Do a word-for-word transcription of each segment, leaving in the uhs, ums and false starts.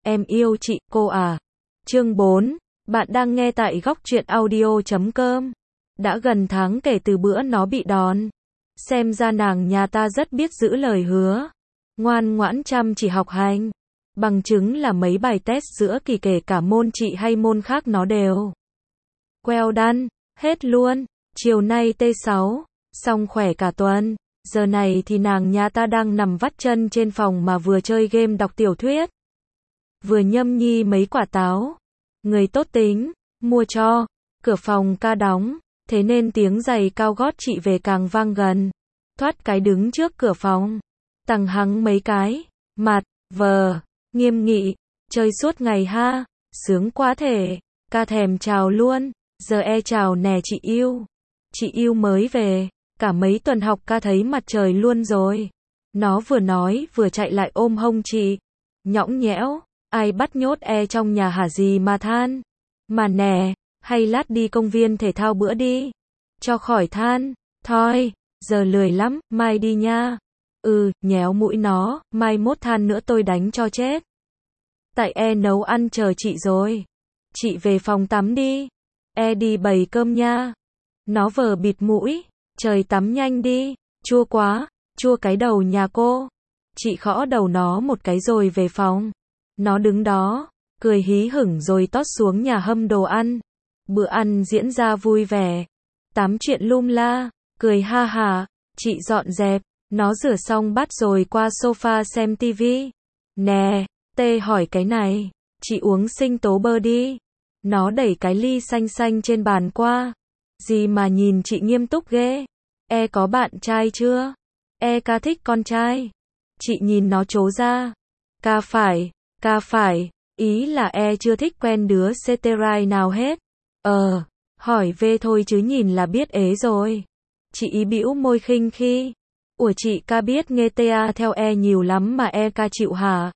Em yêu chị, cô à. Chương bốn. Bạn đang nghe tại góc truyện audio chấm com. Đã gần tháng kể từ bữa nó bị đòn. Xem ra nàng nhà ta rất biết giữ lời hứa. Ngoan ngoãn chăm chỉ học hành. Bằng chứng là mấy bài test giữa kỳ kể cả môn chị hay môn khác nó đều well done, hết luôn. Chiều nay T sáu, xong khỏe cả tuần. Giờ này thì nàng nhà ta đang nằm vắt chân trên phòng mà vừa chơi game đọc tiểu thuyết, vừa nhâm nhi mấy quả táo. Người tốt tính, mua cho. Cửa phòng ca đóng, thế nên tiếng giày cao gót chị về càng vang gần. Thoát cái đứng trước cửa phòng, tằng hắng mấy cái, mặt, vờ, nghiêm nghị, chơi suốt ngày ha, sướng quá thể, ca thèm chào luôn, giờ e chào nè chị yêu. Chị yêu mới về, cả mấy tuần học ca thấy mặt trời luôn rồi. Nó vừa nói vừa chạy lại ôm hông chị, nhõng nhẽo, ai bắt nhốt e trong nhà hả gì mà than. Mà nè, hay lát đi công viên thể thao bữa đi, cho khỏi than. Thôi, giờ lười lắm, mai đi nha. Ừ, nhéo mũi nó, mai mốt than nữa tôi đánh cho chết. Tại e nấu ăn chờ chị rồi. Chị về phòng tắm đi. E đi bày cơm nha. Nó vờ bịt mũi, trời tắm nhanh đi, chua quá, chua cái đầu nhà cô. Chị khõ đầu nó một cái rồi về phòng. Nó đứng đó, cười hí hửng rồi tót xuống nhà hâm đồ ăn. Bữa ăn diễn ra vui vẻ. Tám chuyện lum la, cười ha hà, chị dọn dẹp. Nó rửa xong bát rồi qua sofa xem tivi. Nè, tê hỏi cái này, chị uống sinh tố bơ đi. Nó đẩy cái ly xanh xanh trên bàn qua. Gì mà nhìn chị nghiêm túc ghê. E có bạn trai chưa? E ca thích con trai. Chị nhìn nó trố ra. Ca phải, ca phải, ý là e chưa thích quen đứa cetera nào hết. Ờ, hỏi về thôi chứ nhìn là biết ế rồi. Chị ý bĩu môi khinh khi. Ủa chị ca biết nghe ta theo e nhiều lắm mà e ca chịu hả?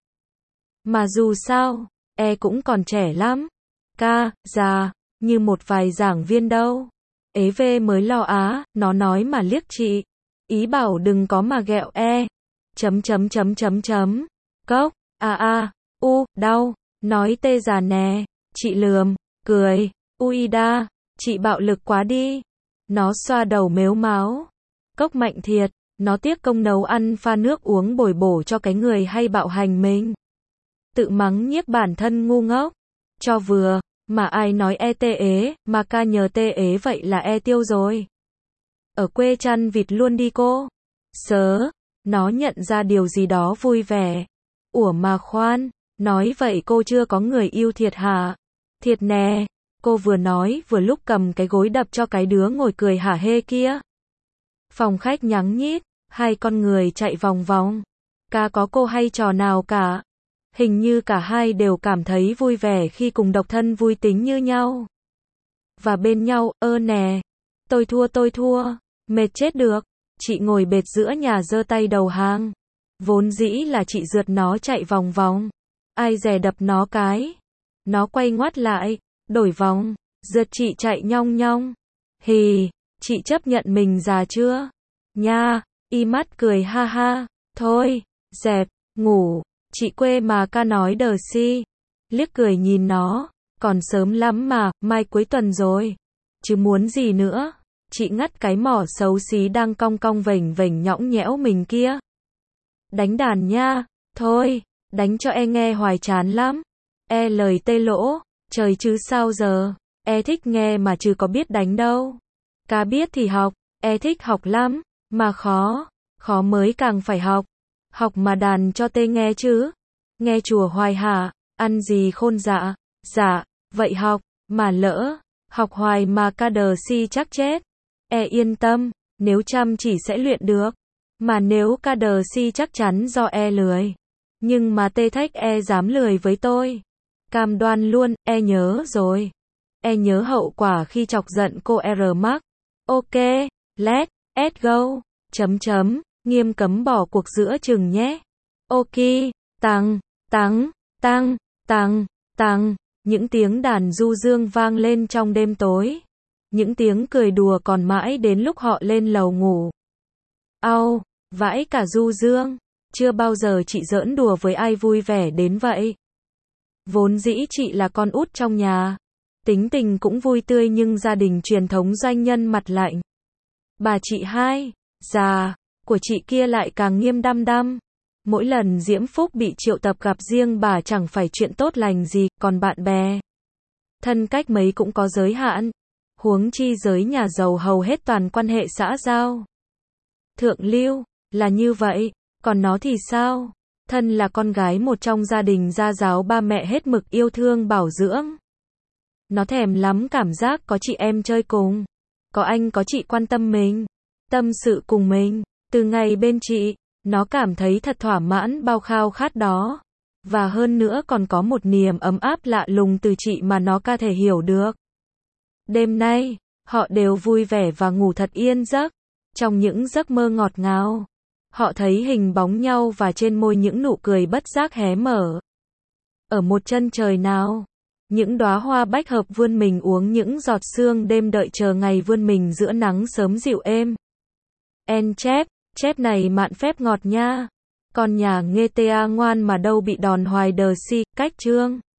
Mà dù sao, e cũng còn trẻ lắm. Ca, già, như một vài giảng viên đâu. Ế về mới lo á, nó nói mà liếc chị. Ý bảo đừng có mà ghẹo e. Chấm chấm chấm chấm chấm. Cốc, a a, u, đau. Nói tê già nè. Chị lườm, cười. Ui đa, chị bạo lực quá đi. Nó xoa đầu mếu máo. Cốc mạnh thiệt, nó tiếc công nấu ăn pha nước uống bồi bổ cho cái người hay bạo hành mình. Tự mắng nhiếc bản thân ngu ngốc. Cho vừa, mà ai nói e tê ế, mà ca nhờ tê ế vậy là e tiêu rồi. Ở quê chăn vịt luôn đi cô. Sớ, nó nhận ra điều gì đó vui vẻ. Ủa mà khoan, nói vậy cô chưa có người yêu thiệt hả? Thiệt nè, cô vừa nói vừa lúc cầm cái gối đập cho cái đứa ngồi cười hả hê kia. Phòng khách nhắng nhít, hai con người chạy vòng vòng. Ca có cô hay trò nào cả. Hình như cả hai đều cảm thấy vui vẻ khi cùng độc thân vui tính như nhau. Và bên nhau, ơ nè. Tôi thua tôi thua. Mệt chết được. Chị ngồi bệt giữa nhà giơ tay đầu hàng. Vốn dĩ là chị rượt nó chạy vòng vòng. Ai dè đập nó cái. Nó quay ngoắt lại, đổi vòng, rượt chị chạy nhong nhong. Hì, chị chấp nhận mình già chưa? Nha, y mắt cười ha ha. Thôi, dẹp, ngủ. Chị quê mà ca nói đờ si. Liếc cười nhìn nó. Còn sớm lắm mà, mai cuối tuần rồi. Chứ muốn gì nữa. Chị ngắt cái mỏ xấu xí đang cong cong vểnh vểnh nhõng nhẽo mình kia. Đánh đàn nha. Thôi, đánh cho e nghe hoài chán lắm. E lời tê lỗ. Trời chứ sao giờ. E thích nghe mà chứ có biết đánh đâu. Ca biết thì học. E thích học lắm. Mà khó. Khó mới càng phải học. Học mà đàn cho tê nghe chứ. Nghe chùa hoài hả, ăn gì khôn dạ. Dạ, vậy học, mà lỡ, học hoài mà ca đờ si chắc chết. E yên tâm, nếu chăm chỉ sẽ luyện được. Mà nếu ca đờ si chắc chắn do e lười. Nhưng mà tê thách e dám lười với tôi. Cam đoan luôn, e nhớ rồi. E nhớ hậu quả khi chọc giận cô R Mark. Ok, let, it go, chấm chấm. Nghiêm cấm bỏ cuộc giữa chừng nhé. Ok, tăng, tăng, tăng, tăng, tăng. Những tiếng đàn du dương vang lên trong đêm tối. Những tiếng cười đùa còn mãi đến lúc họ lên lầu ngủ. Au, vãi cả du dương. Chưa bao giờ chị giỡn đùa với ai vui vẻ đến vậy. Vốn dĩ chị là con út trong nhà. Tính tình cũng vui tươi nhưng gia đình truyền thống doanh nhân mặt lạnh. Bà chị hai, già, của chị kia lại càng nghiêm đăm đăm. Mỗi lần Diễm Phúc bị triệu tập gặp riêng bà chẳng phải chuyện tốt lành gì, còn bạn bè. Thân cách mấy cũng có giới hạn. Huống chi giới nhà giàu hầu hết toàn quan hệ xã giao. Thượng lưu, là như vậy, còn nó thì sao? Thân là con gái một trong gia đình gia giáo ba mẹ hết mực yêu thương bảo dưỡng. Nó thèm lắm cảm giác có chị em chơi cùng. Có anh có chị quan tâm mình. Tâm sự cùng mình. Từ ngày bên chị, nó cảm thấy thật thỏa mãn bao khao khát đó. Và hơn nữa còn có một niềm ấm áp lạ lùng từ chị mà nó ca thể hiểu được. Đêm nay, họ đều vui vẻ và ngủ thật yên giấc. Trong những giấc mơ ngọt ngào, họ thấy hình bóng nhau và trên môi những nụ cười bất giác hé mở. Ở một chân trời nào, những đóa hoa bách hợp vươn mình uống những giọt sương đêm đợi chờ ngày vươn mình giữa nắng sớm dịu êm. En chép, chép này mạn phép ngọt nha. Con nhà nghe ta ngoan mà đâu bị đòn hoài đờ si, cách chương.